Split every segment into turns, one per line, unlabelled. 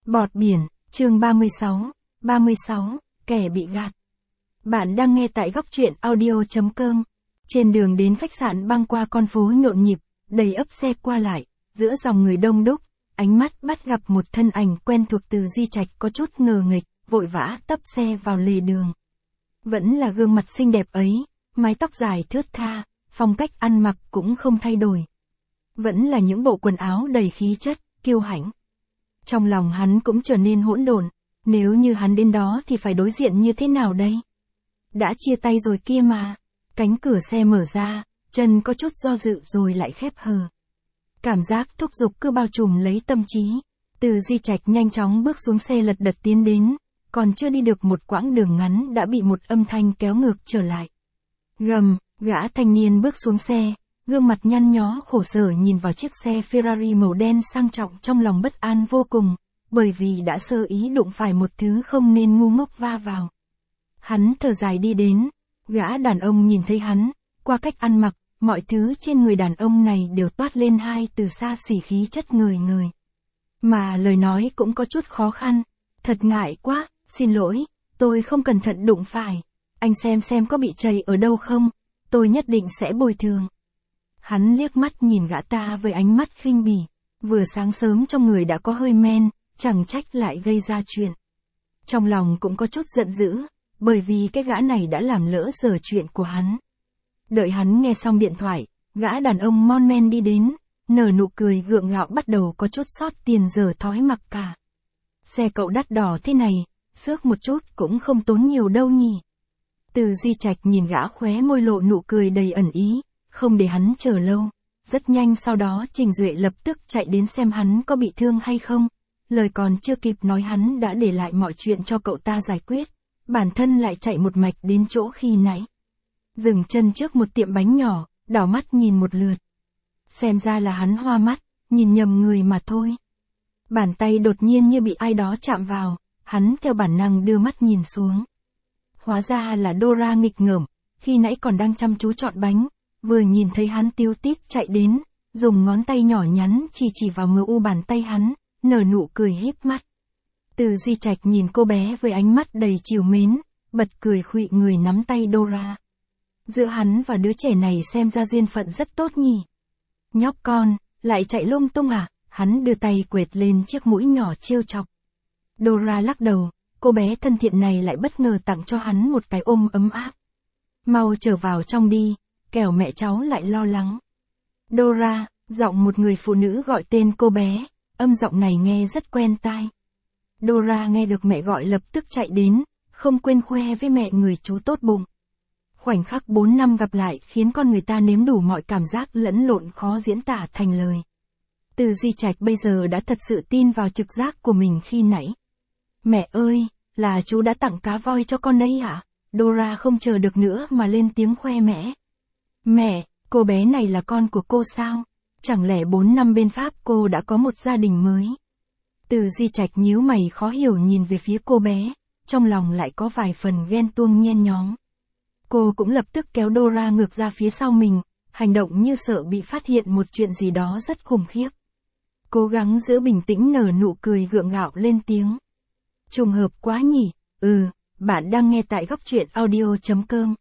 Bọt biển, chương 36, kẻ bị gạt. Bạn đang nghe tại góc truyện audio.com. Trên đường đến khách sạn băng qua con phố nhộn nhịp, đầy ắp xe qua lại, giữa dòng người đông đúc, ánh mắt bắt gặp một thân ảnh quen thuộc Từ Di Trạch có chút ngờ nghịch, vội vã tấp xe vào lề đường. Vẫn là gương mặt xinh đẹp ấy, mái tóc dài thướt tha, phong cách ăn mặc cũng không thay đổi. Vẫn là những bộ quần áo đầy khí chất, kiêu hãnh. Trong lòng hắn cũng trở nên hỗn độn, nếu như hắn đến đó thì phải đối diện như thế nào đây? Đã chia tay rồi kia mà. Cánh cửa xe mở ra, chân có chút do dự rồi lại khép hờ. Cảm giác thúc giục cứ bao trùm lấy tâm trí. Từ Di Trạch nhanh chóng bước xuống xe lật đật tiến đến, còn chưa đi được một quãng đường ngắn đã bị một âm thanh kéo ngược trở lại. Gầm, gã thanh niên bước xuống xe, gương mặt nhăn nhó khổ sở nhìn vào chiếc xe Ferrari màu đen sang trọng, trong lòng bất an vô cùng, bởi vì đã sơ ý đụng phải một thứ không nên ngu ngốc va vào. Hắn thở dài đi đến, gã đàn ông nhìn thấy hắn, qua cách ăn mặc, mọi thứ trên người đàn ông này đều toát lên hai từ xa xỉ khí chất ngời ngời. Mà lời nói cũng có chút khó khăn, thật ngại quá, xin lỗi, tôi không cẩn thận đụng phải, anh xem có bị trầy ở đâu không, tôi nhất định sẽ bồi thường. Hắn liếc mắt nhìn gã ta với ánh mắt khinh bỉ, vừa sáng sớm trong người đã có hơi men, chẳng trách lại gây ra chuyện. Trong lòng cũng có chút giận dữ, bởi vì cái gã này đã làm lỡ giờ chuyện của hắn. Đợi hắn nghe xong điện thoại, gã đàn ông mon men đi đến, nở nụ cười gượng gạo bắt đầu có chút sót tiền giờ thói mặc cả. Xe cậu đắt đỏ thế này, xước một chút cũng không tốn nhiều đâu nhỉ. Từ Di Trạch nhìn gã khóe môi lộ nụ cười đầy ẩn ý, không để hắn chờ lâu. Rất nhanh sau đó Trình Duệ lập tức chạy đến xem hắn có bị thương hay không. Lời còn chưa kịp nói hắn đã để lại mọi chuyện cho cậu ta giải quyết. Bản thân lại chạy một mạch đến chỗ khi nãy. Dừng chân trước một tiệm bánh nhỏ, đảo mắt nhìn một lượt. Xem ra là hắn hoa mắt, nhìn nhầm người mà thôi. Bàn tay đột nhiên như bị ai đó chạm vào, hắn theo bản năng đưa mắt nhìn xuống. Hóa ra là Dora nghịch ngợm, khi nãy còn đang chăm chú chọn bánh, vừa nhìn thấy hắn tiêu tít chạy đến, dùng ngón tay nhỏ nhắn chỉ vào mu bàn tay hắn, nở nụ cười híp mắt. Từ Di Trạch nhìn cô bé với ánh mắt đầy trìu mến, bật cười khuỵu người nắm tay Dora. Giữa hắn và đứa trẻ này xem ra duyên phận rất tốt nhỉ. Nhóc con, lại chạy lung tung à? Hắn đưa tay quệt lên chiếc mũi nhỏ trêu chọc. Dora lắc đầu, cô bé thân thiện này lại bất ngờ tặng cho hắn một cái ôm ấm áp. Mau trở vào trong đi, kẻo mẹ cháu lại lo lắng. Dora, giọng một người phụ nữ gọi tên cô bé, âm giọng này nghe rất quen tai. Dora nghe được mẹ gọi lập tức chạy đến, không quên khoe với mẹ người chú tốt bụng. Khoảnh khắc 4 năm gặp lại khiến con người ta nếm đủ mọi cảm giác lẫn lộn khó diễn tả thành lời. Từ Di Trạch bây giờ đã thật sự tin vào trực giác của mình khi nãy. Mẹ ơi, là chú đã tặng cá voi cho con đấy hả? Dora không chờ được nữa mà lên tiếng khoe mẽ. Mẹ, cô bé này là con của cô sao? Chẳng lẽ 4 năm bên Pháp cô đã có một gia đình mới? Từ Di Trạch nhíu mày khó hiểu nhìn về phía cô bé, trong lòng lại có vài phần ghen tuông nhen nhóm. Cô cũng lập tức kéo Dora ngược ra phía sau mình, hành động như sợ bị phát hiện một chuyện gì đó rất khủng khiếp. Cố gắng giữ bình tĩnh nở nụ cười gượng gạo lên tiếng. Trùng hợp quá nhỉ, bạn đang nghe tại góc truyện audio.com.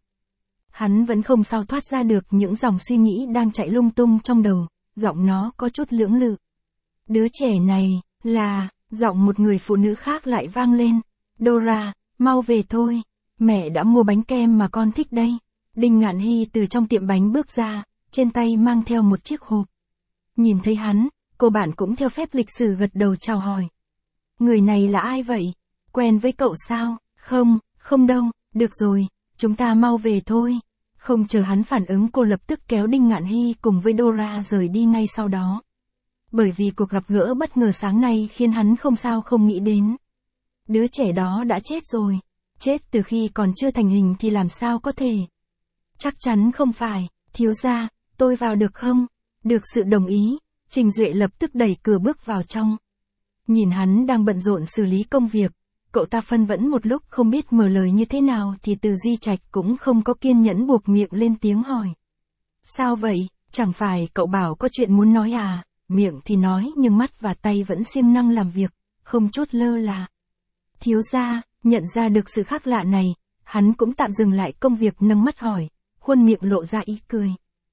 Hắn vẫn không sao thoát ra được những dòng suy nghĩ đang chạy lung tung trong đầu, giọng nó có chút lưỡng lự. Đứa trẻ này, là, giọng một người phụ nữ khác lại vang lên. Dora, mau về thôi, mẹ đã mua bánh kem mà con thích đây. Đinh Ngạn Hy từ trong tiệm bánh bước ra, trên tay mang theo một chiếc hộp. Nhìn thấy hắn, cô bạn cũng theo phép lịch sử gật đầu chào hỏi. Người này là ai vậy? Quen với cậu sao? Không đâu, được rồi, chúng ta mau về thôi. Không chờ hắn phản ứng cô lập tức kéo Đinh Ngạn Hy cùng với Dora rời đi ngay sau đó. Bởi vì cuộc gặp gỡ bất ngờ sáng nay khiến hắn không nghĩ đến. Đứa trẻ đó đã chết rồi. Chết từ khi còn chưa thành hình thì làm sao có thể? Chắc chắn không phải, thiếu gia, tôi vào được không? Được sự đồng ý, Trình Duệ lập tức đẩy cửa bước vào trong. Nhìn hắn đang bận rộn xử lý công việc, cậu ta phân vân một lúc không biết mở lời như thế nào thì Từ Di Trạch cũng không có kiên nhẫn buộc miệng lên tiếng hỏi. Sao vậy, chẳng phải cậu bảo có chuyện muốn nói à? Miệng thì nói nhưng mắt và tay vẫn siêng năng làm việc, không chút lơ là. Thiếu gia, nhận ra được sự khác lạ này, hắn cũng tạm dừng lại công việc nâng mắt hỏi, khuôn miệng lộ ra ý cười.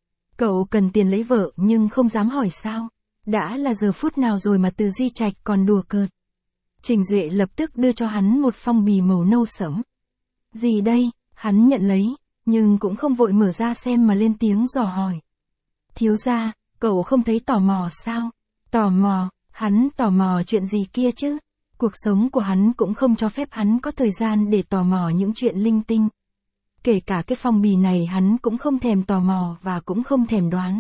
Cậu cần tiền lấy vợ nhưng không dám hỏi sao? Đã là giờ phút nào rồi mà Từ Di Trạch còn đùa cợt. Trình Duệ lập tức đưa cho hắn một phong bì màu nâu sẫm. Gì đây? Hắn nhận lấy, nhưng cũng không vội mở ra xem mà lên tiếng dò hỏi. Thiếu gia, cậu không thấy tò mò sao? Tò mò, hắn tò mò chuyện gì kia chứ? Cuộc sống của hắn cũng không cho phép hắn có thời gian để tò mò những chuyện linh tinh. Kể cả cái phong bì này hắn cũng không thèm tò mò và cũng không thèm đoán.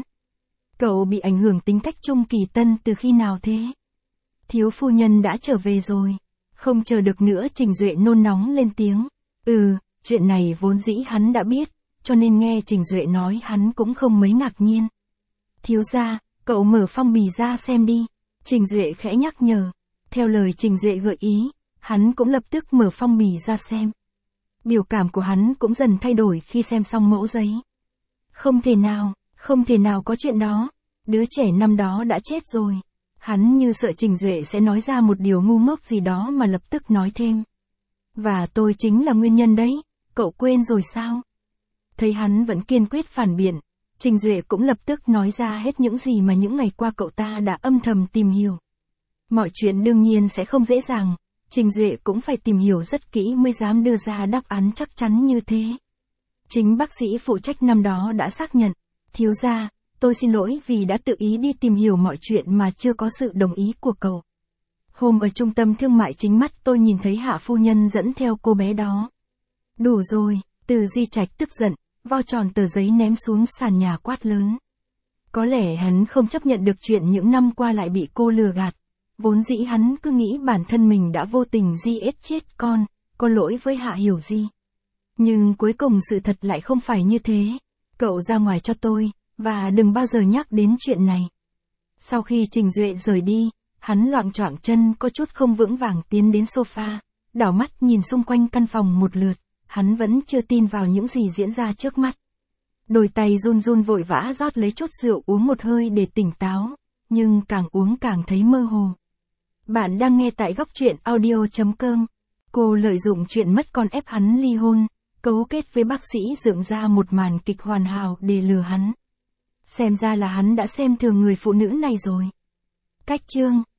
Cậu bị ảnh hưởng tính cách Trung Kỳ Tân từ khi nào thế? Thiếu phu nhân đã trở về rồi. Không chờ được nữa Trình Duệ nôn nóng lên tiếng. Chuyện này vốn dĩ hắn đã biết, cho nên nghe Trình Duệ nói hắn cũng không mấy ngạc nhiên. Thiếu gia, cậu mở phong bì ra xem đi. Trình Duệ khẽ nhắc nhở. Theo lời Trình Duệ gợi ý, hắn cũng lập tức mở phong bì ra xem. Biểu cảm của hắn cũng dần thay đổi khi xem xong mẫu giấy. Không thể nào có chuyện đó. Đứa trẻ năm đó đã chết rồi. Hắn như sợ Trình Duệ sẽ nói ra một điều ngu ngốc gì đó mà lập tức nói thêm. Và tôi chính là nguyên nhân đấy, cậu quên rồi sao? Thấy hắn vẫn kiên quyết phản biện, Trình Duệ cũng lập tức nói ra hết những gì mà những ngày qua cậu ta đã âm thầm tìm hiểu. Mọi chuyện đương nhiên sẽ không dễ dàng, Trình Duệ cũng phải tìm hiểu rất kỹ mới dám đưa ra đáp án chắc chắn như thế. Chính bác sĩ phụ trách năm đó đã xác nhận, thiếu gia, tôi xin lỗi vì đã tự ý đi tìm hiểu mọi chuyện mà chưa có sự đồng ý của cậu. Hôm ở trung tâm thương mại chính mắt tôi nhìn thấy Hạ phu nhân dẫn theo cô bé đó. Đủ rồi, Từ Di Trạch tức giận, vo tròn tờ giấy ném xuống sàn nhà quát lớn. Có lẽ hắn không chấp nhận được chuyện những năm qua lại bị cô lừa gạt. Vốn dĩ hắn cứ nghĩ bản thân mình đã vô tình giết chết con, có lỗi với Hạ Hiểu Di. Nhưng cuối cùng sự thật lại không phải như thế. Cậu ra ngoài cho tôi, và đừng bao giờ nhắc đến chuyện này. Sau khi Trình Duệ rời đi, hắn loạng choạng chân có chút không vững vàng tiến đến sofa, đảo mắt nhìn xung quanh căn phòng một lượt, hắn vẫn chưa tin vào những gì diễn ra trước mắt. Đôi tay run run vội vã rót lấy chút rượu uống một hơi để tỉnh táo, nhưng càng uống càng thấy mơ hồ. Bạn đang nghe tại góc truyện audio.com. Cô lợi dụng chuyện mất con ép hắn ly hôn, cấu kết với bác sĩ dựng ra một màn kịch hoàn hảo để lừa hắn. Xem ra là hắn đã xem thường người phụ nữ này rồi. Cách chương